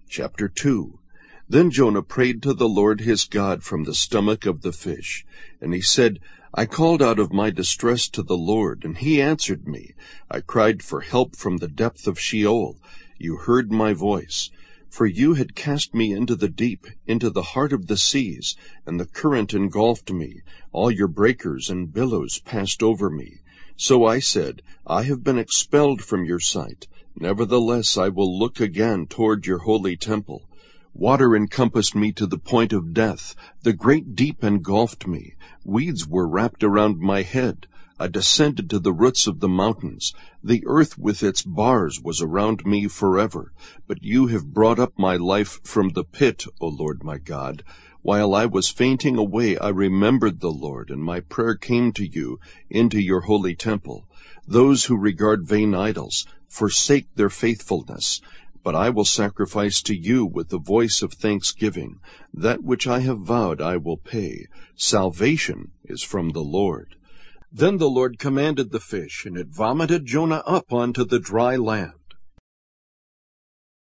Chapter 2. Then Jonah prayed to the Lord his God from the stomach of the fish. And he said, I called out of my distress to the Lord, and he answered me. I cried for help from the depth of Sheol. You heard my voice. For you had cast me into the deep, into the heart of the seas, and the current engulfed me. All your breakers and billows passed over me. So I said, I have been expelled from your sight. Nevertheless, I will look again toward your holy temple. Water encompassed me to the point of death. The great deep engulfed me. Weeds were wrapped around my head. I descended to the roots of the mountains. The earth with its bars was around me forever. But you have brought up my life from the pit, O Lord my God. While I was fainting away, I remembered the Lord, and my prayer came to you into your holy temple. Those who regard vain idols forsake their faithfulness. But I will sacrifice to you with the voice of thanksgiving. That which I have vowed I will pay. Salvation is from the Lord. Then the Lord commanded the fish, and it vomited Jonah up onto the dry land.